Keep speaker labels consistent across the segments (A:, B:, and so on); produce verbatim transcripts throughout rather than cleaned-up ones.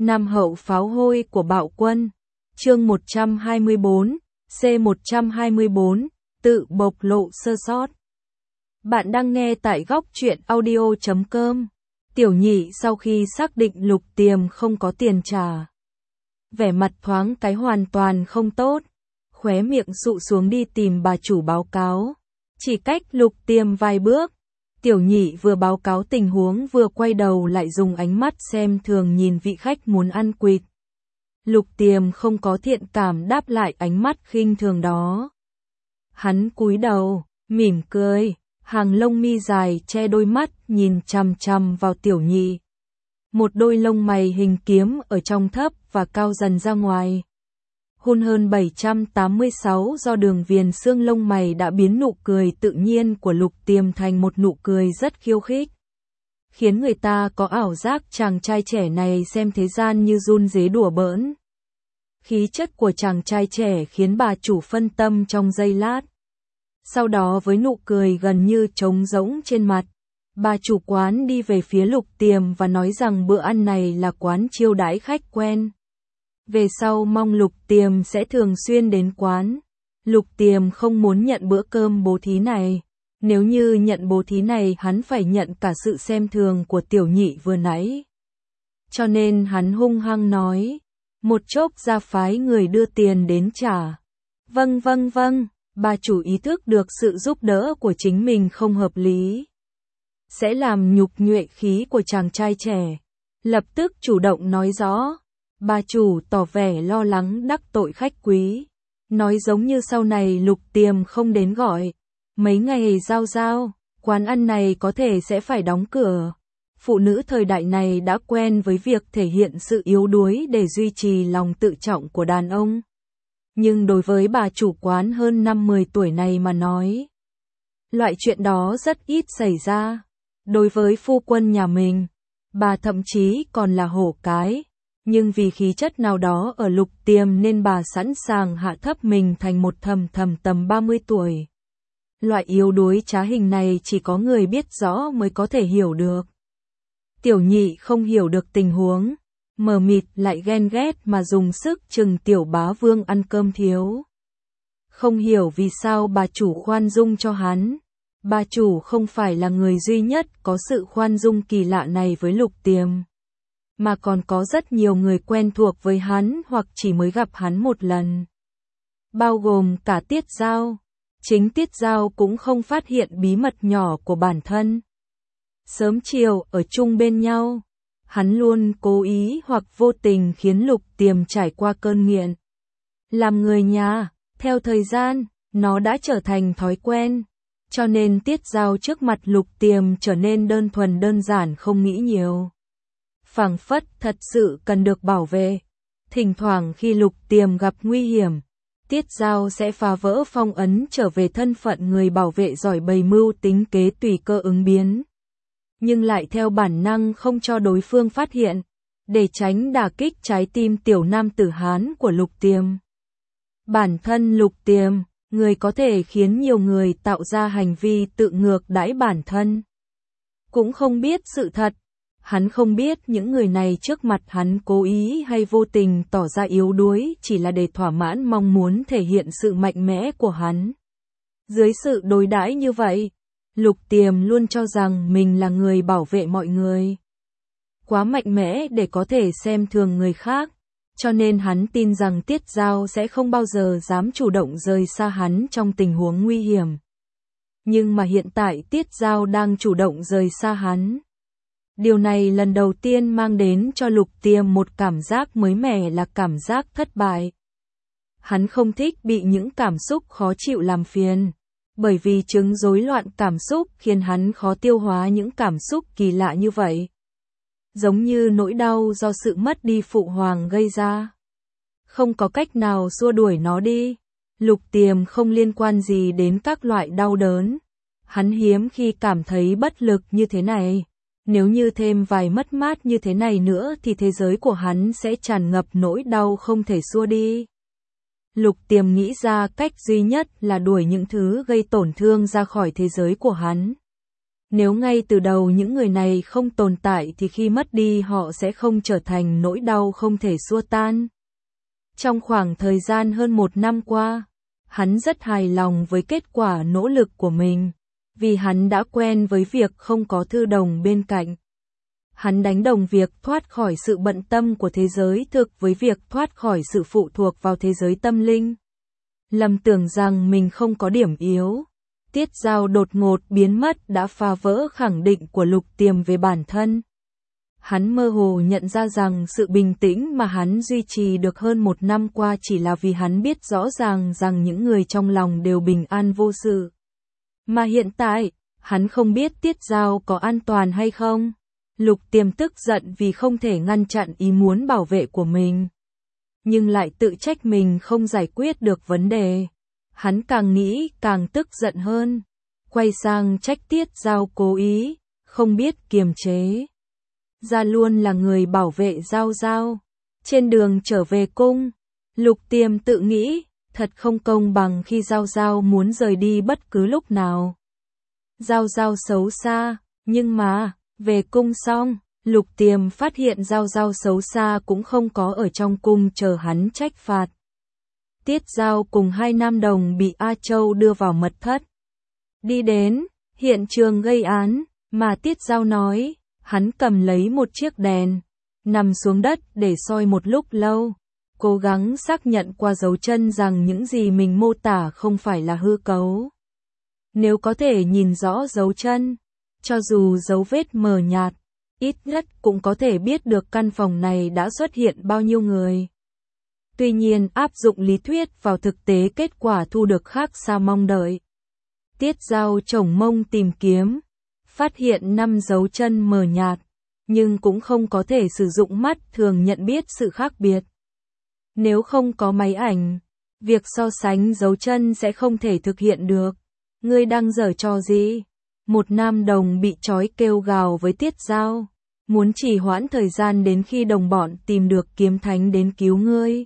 A: Nam hậu pháo hôi của bạo quân. Chương một trăm hai mươi bốn, C một trăm hai mươi bốn, tự bộc lộ sơ sót. Bạn đang nghe tại góc truyện audio chấm com. Tiểu nhị sau khi xác định Lục Tiềm không có tiền trả, vẻ mặt thoáng cái hoàn toàn không tốt, khóe miệng sụ xuống đi tìm bà chủ báo cáo. Chỉ cách Lục Tiềm vài bước, tiểu nhị vừa báo cáo tình huống vừa quay đầu lại dùng ánh mắt xem thường nhìn vị khách muốn ăn quỵt. Lục Tiềm không có thiện cảm đáp lại ánh mắt khinh thường đó. Hắn cúi đầu, mỉm cười, hàng lông mi dài che đôi mắt nhìn chằm chằm vào tiểu nhị. Một đôi lông mày hình kiếm ở trong thấp và cao dần ra ngoài. Hun hơn bảy trăm tám mươi sáu do đường viền xương lông mày đã biến nụ cười tự nhiên của Lục Tiềm thành một nụ cười rất khiêu khích, khiến người ta có ảo giác chàng trai trẻ này xem thế gian như run rế đùa bỡn. Khí chất của chàng trai trẻ khiến bà chủ phân tâm trong giây lát. Sau đó với nụ cười gần như trống rỗng trên mặt, bà chủ quán đi về phía Lục Tiềm và nói rằng bữa ăn này là quán chiêu đãi khách quen. Về sau mong Lục Tiềm sẽ thường xuyên đến quán. Lục Tiềm không muốn nhận bữa cơm bố thí này. Nếu như nhận bố thí này hắn phải nhận cả sự xem thường của tiểu nhị vừa nãy. Cho nên hắn hung hăng nói, một chốc ra phái người đưa tiền đến trả. Vâng vâng vâng, bà chủ ý thức được sự giúp đỡ của chính mình không hợp lý, sẽ làm nhục nhuệ khí của chàng trai trẻ. Lập tức chủ động nói rõ. Bà chủ tỏ vẻ lo lắng đắc tội khách quý, nói giống như sau này Lục Tiềm không đến gọi. Mấy ngày giao giao, quán ăn này có thể sẽ phải đóng cửa. Phụ nữ thời đại này đã quen với việc thể hiện sự yếu đuối để duy trì lòng tự trọng của đàn ông. Nhưng đối với bà chủ quán hơn năm mươi tuổi này mà nói, loại chuyện đó rất ít xảy ra. Đối với phu quân nhà mình, bà thậm chí còn là hổ cái. Nhưng vì khí chất nào đó ở Lục Tiềm nên bà sẵn sàng hạ thấp mình thành một thầm thầm tầm ba mươi tuổi. Loại yếu đuối trá hình này chỉ có người biết rõ mới có thể hiểu được. Tiểu nhị không hiểu được tình huống, mờ mịt lại ghen ghét mà dùng sức chừng tiểu bá vương ăn cơm thiếu. Không hiểu vì sao bà chủ khoan dung cho hắn. Bà chủ không phải là người duy nhất có sự khoan dung kỳ lạ này với Lục Tiềm, mà còn có rất nhiều người quen thuộc với hắn hoặc chỉ mới gặp hắn một lần. Bao gồm cả Tiết Giao. Chính Tiết Giao cũng không phát hiện bí mật nhỏ của bản thân. Sớm chiều ở chung bên nhau, hắn luôn cố ý hoặc vô tình khiến Lục Tiềm trải qua cơn nghiện. Làm người nhà, theo thời gian, nó đã trở thành thói quen. Cho nên Tiết Giao trước mặt Lục Tiềm trở nên đơn thuần đơn giản không nghĩ nhiều. Phảng phất thật sự cần được bảo vệ. Thỉnh thoảng khi Lục Tiềm gặp nguy hiểm, Tiết Giao sẽ phá vỡ phong ấn trở về thân phận người bảo vệ giỏi bày mưu tính kế tùy cơ ứng biến. Nhưng lại theo bản năng không cho đối phương phát hiện, để tránh đả kích trái tim tiểu nam tử Hán của Lục Tiềm. Bản thân Lục Tiềm, người có thể khiến nhiều người tạo ra hành vi tự ngược đãi bản thân, cũng không biết sự thật. Hắn không biết những người này trước mặt hắn cố ý hay vô tình tỏ ra yếu đuối chỉ là để thỏa mãn mong muốn thể hiện sự mạnh mẽ của hắn. Dưới sự đối đãi như vậy, Lục Tiềm luôn cho rằng mình là người bảo vệ mọi người. Quá mạnh mẽ để có thể xem thường người khác, cho nên hắn tin rằng Tiết Giao sẽ không bao giờ dám chủ động rời xa hắn trong tình huống nguy hiểm. Nhưng mà hiện tại Tiết Giao đang chủ động rời xa hắn. Điều này lần đầu tiên mang đến cho Lục Tiềm một cảm giác mới mẻ là cảm giác thất bại. Hắn không thích bị những cảm xúc khó chịu làm phiền, bởi vì chứng rối loạn cảm xúc khiến hắn khó tiêu hóa những cảm xúc kỳ lạ như vậy. Giống như nỗi đau do sự mất đi phụ hoàng gây ra. Không có cách nào xua đuổi nó đi. Lục Tiềm không liên quan gì đến các loại đau đớn. Hắn hiếm khi cảm thấy bất lực như thế này. Nếu như thêm vài mất mát như thế này nữa thì thế giới của hắn sẽ tràn ngập nỗi đau không thể xua đi. Lục Tiềm nghĩ ra cách duy nhất là đuổi những thứ gây tổn thương ra khỏi thế giới của hắn. Nếu ngay từ đầu những người này không tồn tại thì khi mất đi họ sẽ không trở thành nỗi đau không thể xua tan. Trong khoảng thời gian hơn một năm qua, hắn rất hài lòng với kết quả nỗ lực của mình, vì hắn đã quen với việc không có thư đồng bên cạnh. Hắn đánh đồng việc thoát khỏi sự bận tâm của thế giới thực với việc thoát khỏi sự phụ thuộc vào thế giới tâm linh. Lầm tưởng rằng mình không có điểm yếu. Tiết Dao đột ngột biến mất đã phá vỡ khẳng định của Lục Tiềm về bản thân. Hắn mơ hồ nhận ra rằng sự bình tĩnh mà hắn duy trì được hơn một năm qua chỉ là vì hắn biết rõ ràng rằng những người trong lòng đều bình an vô sự. Mà hiện tại, hắn không biết Tiết Dao có an toàn hay không. Lục Tiềm tức giận vì không thể ngăn chặn ý muốn bảo vệ của mình, nhưng lại tự trách mình không giải quyết được vấn đề. Hắn càng nghĩ càng tức giận hơn, quay sang trách Tiết Dao cố ý, không biết kiềm chế. Ra luôn là người bảo vệ Giao Giao. Trên đường trở về cung, Lục Tiềm tự nghĩ, thật không công bằng khi Giao Giao muốn rời đi bất cứ lúc nào. Giao Giao xấu xa, nhưng mà, về cung xong, Lục Tiềm phát hiện Giao Giao xấu xa cũng không có ở trong cung chờ hắn trách phạt. Tiết Dao cùng hai nam đồng bị A Châu đưa vào mật thất. Đi đến hiện trường gây án, mà Tiết Dao nói, hắn cầm lấy một chiếc đèn, nằm xuống đất để soi một lúc lâu, cố gắng xác nhận qua dấu chân rằng những gì mình mô tả không phải là hư cấu. Nếu có thể nhìn rõ dấu chân, cho dù dấu vết mờ nhạt, ít nhất cũng có thể biết được căn phòng này đã xuất hiện bao nhiêu người. Tuy nhiên áp dụng lý thuyết vào thực tế kết quả thu được khác xa mong đợi. Tiết Dao chổng mông tìm kiếm, phát hiện năm dấu chân mờ nhạt, nhưng cũng không có thể sử dụng mắt thường nhận biết sự khác biệt. Nếu không có máy ảnh, việc so sánh dấu chân sẽ không thể thực hiện được. Ngươi đang giở trò gì? Một nam đồng bị trói kêu gào với Tiết Dao, muốn trì hoãn thời gian đến khi đồng bọn tìm được kiếm thánh đến cứu ngươi.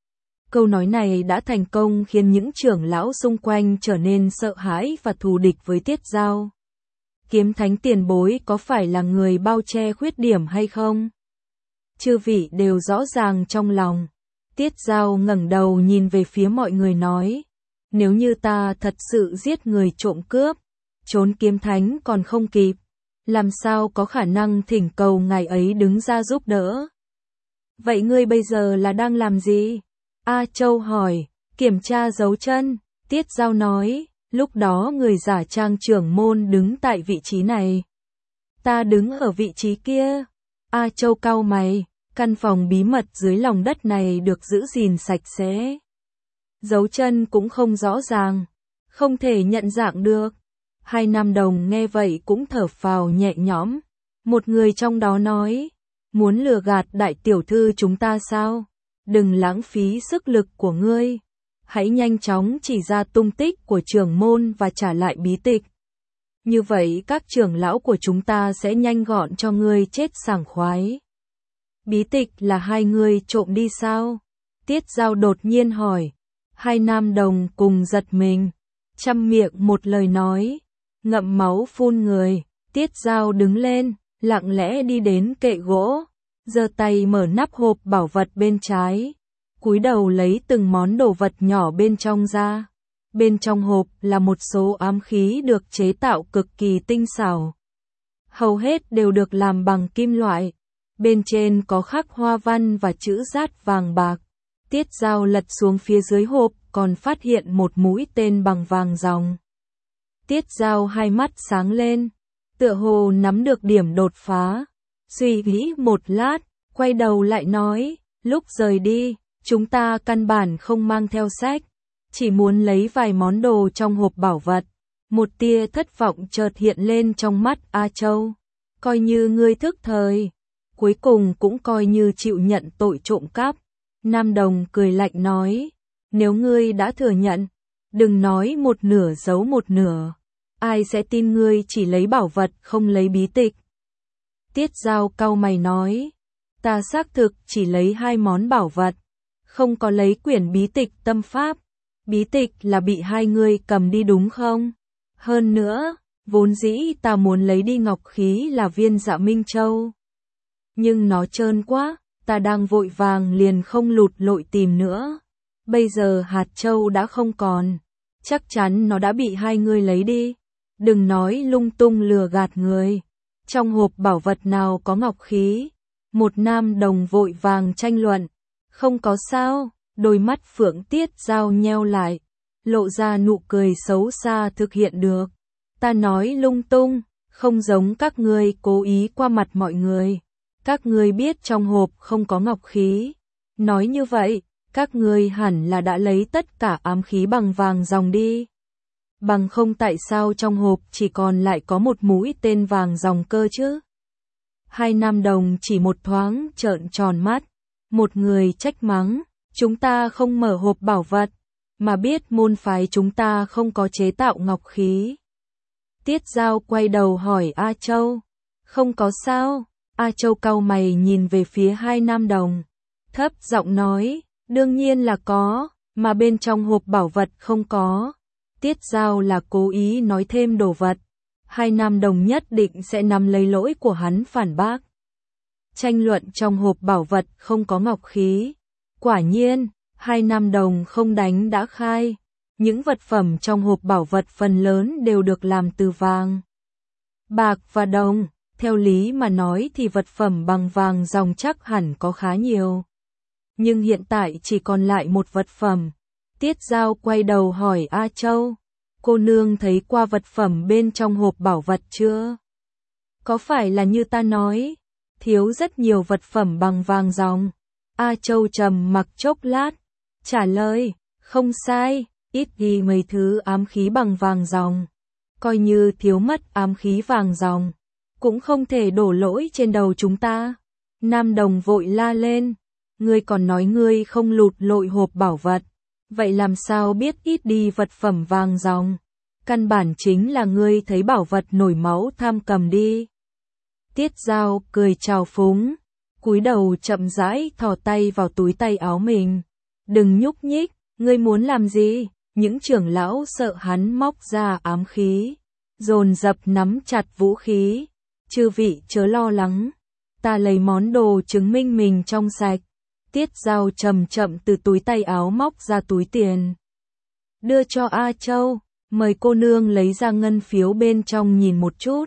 A: Câu nói này đã thành công khiến những trưởng lão xung quanh trở nên sợ hãi và thù địch với Tiết Dao. Kiếm thánh tiền bối có phải là người bao che khuyết điểm hay không? Chư vị đều rõ ràng trong lòng. Tiết Dao ngẩng đầu nhìn về phía mọi người nói, nếu như ta thật sự giết người trộm cướp, trốn kiếm thánh còn không kịp, làm sao có khả năng thỉnh cầu ngài ấy đứng ra giúp đỡ? Vậy ngươi bây giờ là đang làm gì? A Châu hỏi. Kiểm tra dấu chân. Tiết Dao nói, lúc đó người giả trang trưởng môn đứng tại vị trí này. Ta đứng ở vị trí kia. A Châu cau mày, căn phòng bí mật dưới lòng đất này được giữ gìn sạch sẽ. Dấu chân cũng không rõ ràng, không thể nhận dạng được. Hai nam đồng nghe vậy cũng thở phào nhẹ nhõm. Một người trong đó nói, muốn lừa gạt đại tiểu thư chúng ta sao? Đừng lãng phí sức lực của ngươi. Hãy nhanh chóng chỉ ra tung tích của trưởng môn và trả lại bí tịch. Như vậy các trưởng lão của chúng ta sẽ nhanh gọn cho ngươi chết sảng khoái. Bí tịch là hai ngươi trộm đi sao? Tiết Dao đột nhiên hỏi. Hai nam đồng cùng giật mình, chăm miệng một lời nói, ngậm máu phun người. Tiết Dao đứng lên, lặng lẽ đi đến kệ gỗ, giơ tay mở nắp hộp bảo vật bên trái, cúi đầu lấy từng món đồ vật nhỏ bên trong ra. Bên trong hộp là một số ám khí được chế tạo cực kỳ tinh xảo. Hầu hết đều được làm bằng kim loại. Bên trên có khắc hoa văn và chữ rát vàng bạc. Tiết Dao lật xuống phía dưới hộp, còn phát hiện một mũi tên bằng vàng ròng. Tiết Dao hai mắt sáng lên, tựa hồ nắm được điểm đột phá. Suy nghĩ một lát, quay đầu lại nói, lúc rời đi, chúng ta căn bản không mang theo sách, chỉ muốn lấy vài món đồ trong hộp bảo vật. Một tia thất vọng chợt hiện lên trong mắt A Châu. Coi như ngươi thức thời, cuối cùng cũng coi như chịu nhận tội trộm cắp. Nam đồng cười lạnh nói, nếu ngươi đã thừa nhận, đừng nói một nửa giấu một nửa. Ai sẽ tin ngươi chỉ lấy bảo vật không lấy bí tịch? Tiết Dao cau mày nói, ta xác thực chỉ lấy hai món bảo vật, không có lấy quyển bí tịch tâm pháp. Bí tịch là bị hai ngươi cầm đi đúng không? Hơn nữa, Vốn dĩ ta muốn lấy đi ngọc khí là viên Dạ Minh Châu. Nhưng nó trơn quá, ta đang vội vàng liền không lụt lội tìm nữa. Bây giờ hạt châu đã không còn. Chắc chắn nó đã bị hai người lấy đi. Đừng nói lung tung lừa gạt người. Trong hộp bảo vật nào có ngọc khí? Một nam đồng vội vàng tranh luận. Không có sao, đôi mắt Phượng Tiết Giao nheo lại, lộ ra nụ cười xấu xa thực hiện được. Ta nói lung tung, không giống các ngươi cố ý qua mặt mọi người. Các ngươi biết trong hộp không có ngọc khí. Nói như vậy, các ngươi hẳn là đã lấy tất cả ám khí bằng vàng ròng đi. Bằng không tại sao trong hộp chỉ còn lại có một mũi tên vàng ròng cơ chứ? Hai nam đồng chỉ một thoáng trợn tròn mắt. Một người trách mắng, chúng ta không mở hộp bảo vật, mà biết môn phái chúng ta không có chế tạo ngọc khí. Tiết Giao quay đầu hỏi A Châu, không có sao? A Châu cau mày nhìn về phía hai nam đồng, thấp giọng nói, đương nhiên là có, mà bên trong hộp bảo vật không có. Tiết Giao là cố ý nói thêm đồ vật, hai nam đồng nhất định sẽ nắm lấy lỗi của hắn phản bác. Tranh luận trong hộp bảo vật không có ngọc khí. Quả nhiên, hai nam đồng không đánh đã khai. Những vật phẩm trong hộp bảo vật phần lớn đều được làm từ vàng, bạc và đồng. Theo lý mà nói thì vật phẩm bằng vàng ròng chắc hẳn có khá nhiều. Nhưng hiện tại chỉ còn lại một vật phẩm. Tiết Giao quay đầu hỏi A Châu, cô nương thấy qua vật phẩm bên trong hộp bảo vật chưa? Có phải là như ta nói, thiếu rất nhiều vật phẩm bằng vàng ròng? A Châu trầm mặc chốc lát, trả lời, không sai, ít ghi mấy thứ ám khí bằng vàng ròng. Coi như thiếu mất ám khí vàng ròng, cũng không thể đổ lỗi trên đầu chúng ta. Nam đồng vội la lên, ngươi còn nói ngươi không lụt lội hộp bảo vật, vậy làm sao biết ít đi vật phẩm vàng ròng? Căn bản chính là ngươi thấy bảo vật nổi máu tham cầm đi. Tiết Giao cười trào phúng, cúi đầu chậm rãi thò tay vào túi tay áo mình. Đừng nhúc nhích, ngươi muốn làm gì? Những trưởng lão sợ hắn móc ra ám khí, dồn dập nắm chặt vũ khí. Chư vị chớ lo lắng, ta lấy món đồ chứng minh mình trong sạch. Tiết Giao chậm chậm từ túi tay áo móc ra túi tiền, đưa cho A Châu, mời cô nương lấy ra ngân phiếu bên trong nhìn một chút.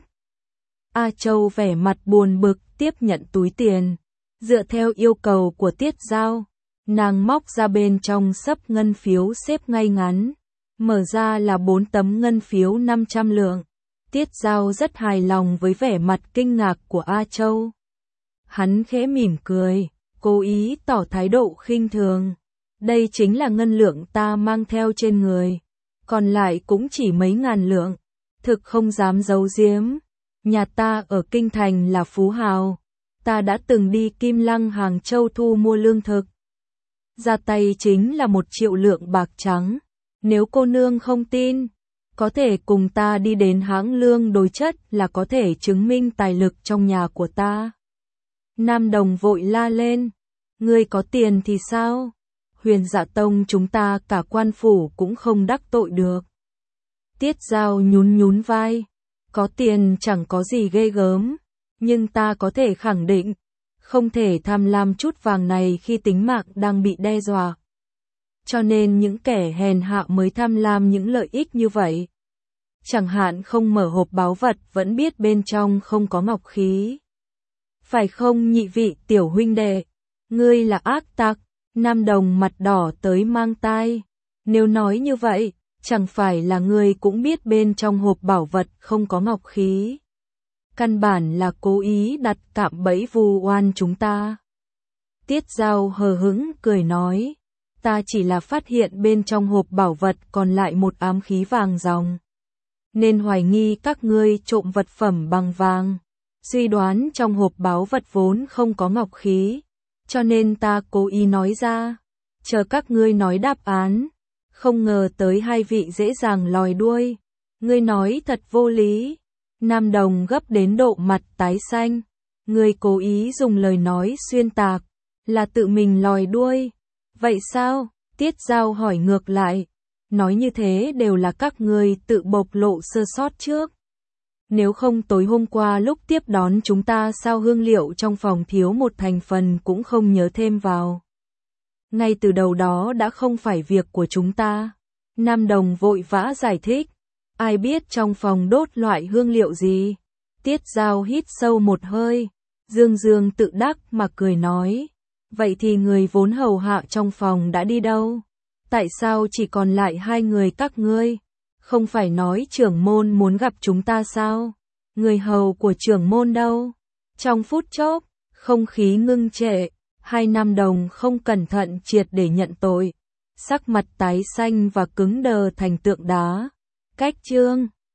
A: A Châu vẻ mặt buồn bực tiếp nhận túi tiền, dựa theo yêu cầu của Tiết Giao, nàng móc ra bên trong xấp ngân phiếu xếp ngay ngắn, mở ra là bốn tấm ngân phiếu năm trăm lượng. Tiết Giao rất hài lòng với vẻ mặt kinh ngạc của A Châu. Hắn khẽ mỉm cười, cố ý tỏ thái độ khinh thường. Đây chính là ngân lượng ta mang theo trên người, còn lại cũng chỉ mấy ngàn lượng, thực không dám giấu giếm. Nhà ta ở Kinh Thành là phú hào, ta đã từng đi Kim Lăng Hàng Châu thu mua lương thực. Ra tay chính là một triệu lượng bạc trắng, nếu cô nương không tin, có thể cùng ta đi đến hãng lương đối chất là có thể chứng minh tài lực trong nhà của ta. Nam đồng vội la lên, ngươi có tiền thì sao? Huyền Dạ Tông chúng ta cả quan phủ cũng không đắc tội được. Tiết Giao nhún nhún vai, có tiền chẳng có gì ghê gớm, nhưng ta có thể khẳng định, không thể tham lam chút vàng này khi tính mạng đang bị đe dọa. Cho nên những kẻ hèn hạ mới tham lam những lợi ích như vậy. Chẳng hạn không mở hộp báu vật vẫn biết bên trong không có ngọc khí. Phải không nhị vị tiểu huynh đệ? Ngươi là ác tặc. Nam đồng mặt đỏ tới mang tai. Nếu nói như vậy, chẳng phải là ngươi cũng biết bên trong hộp bảo vật không có ngọc khí. Căn bản là cố ý đặt cạm bẫy vu oan chúng ta. Tiết Giao hờ hững cười nói, ta chỉ là phát hiện bên trong hộp bảo vật còn lại một ám khí vàng ròng, nên hoài nghi các ngươi trộm vật phẩm bằng vàng. Suy đoán trong hộp báu vật vốn không có ngọc khí, cho nên ta cố ý nói ra, chờ các ngươi nói đáp án. Không ngờ tới hai vị dễ dàng lòi đuôi. Ngươi nói thật vô lý. Nam đồng gấp đến độ mặt tái xanh. Ngươi cố ý dùng lời nói xuyên tạc, là tự mình lòi đuôi. Vậy sao? Tiết Giao hỏi ngược lại. Nói như thế đều là các ngươi tự bộc lộ sơ sót trước. Nếu không tối hôm qua lúc tiếp đón chúng ta sao hương liệu trong phòng thiếu một thành phần cũng không nhớ thêm vào. Ngay từ đầu đó đã không phải việc của chúng ta. Nam Đồng vội vã giải thích. Ai biết trong phòng đốt loại hương liệu gì? Tiết Giao hít sâu một hơi. Dương Dương tự đắc mà cười nói. Vậy thì người vốn hầu hạ trong phòng đã đi đâu? Tại sao chỉ còn lại hai người các ngươi? Không phải nói trưởng môn muốn gặp chúng ta sao? Người hầu của trưởng môn đâu? Trong phút chốc, không khí ngưng trệ, hai Nam Đồng không cẩn thận triệt để nhận tội. Sắc mặt tái xanh và cứng đờ thành tượng đá. Cách chương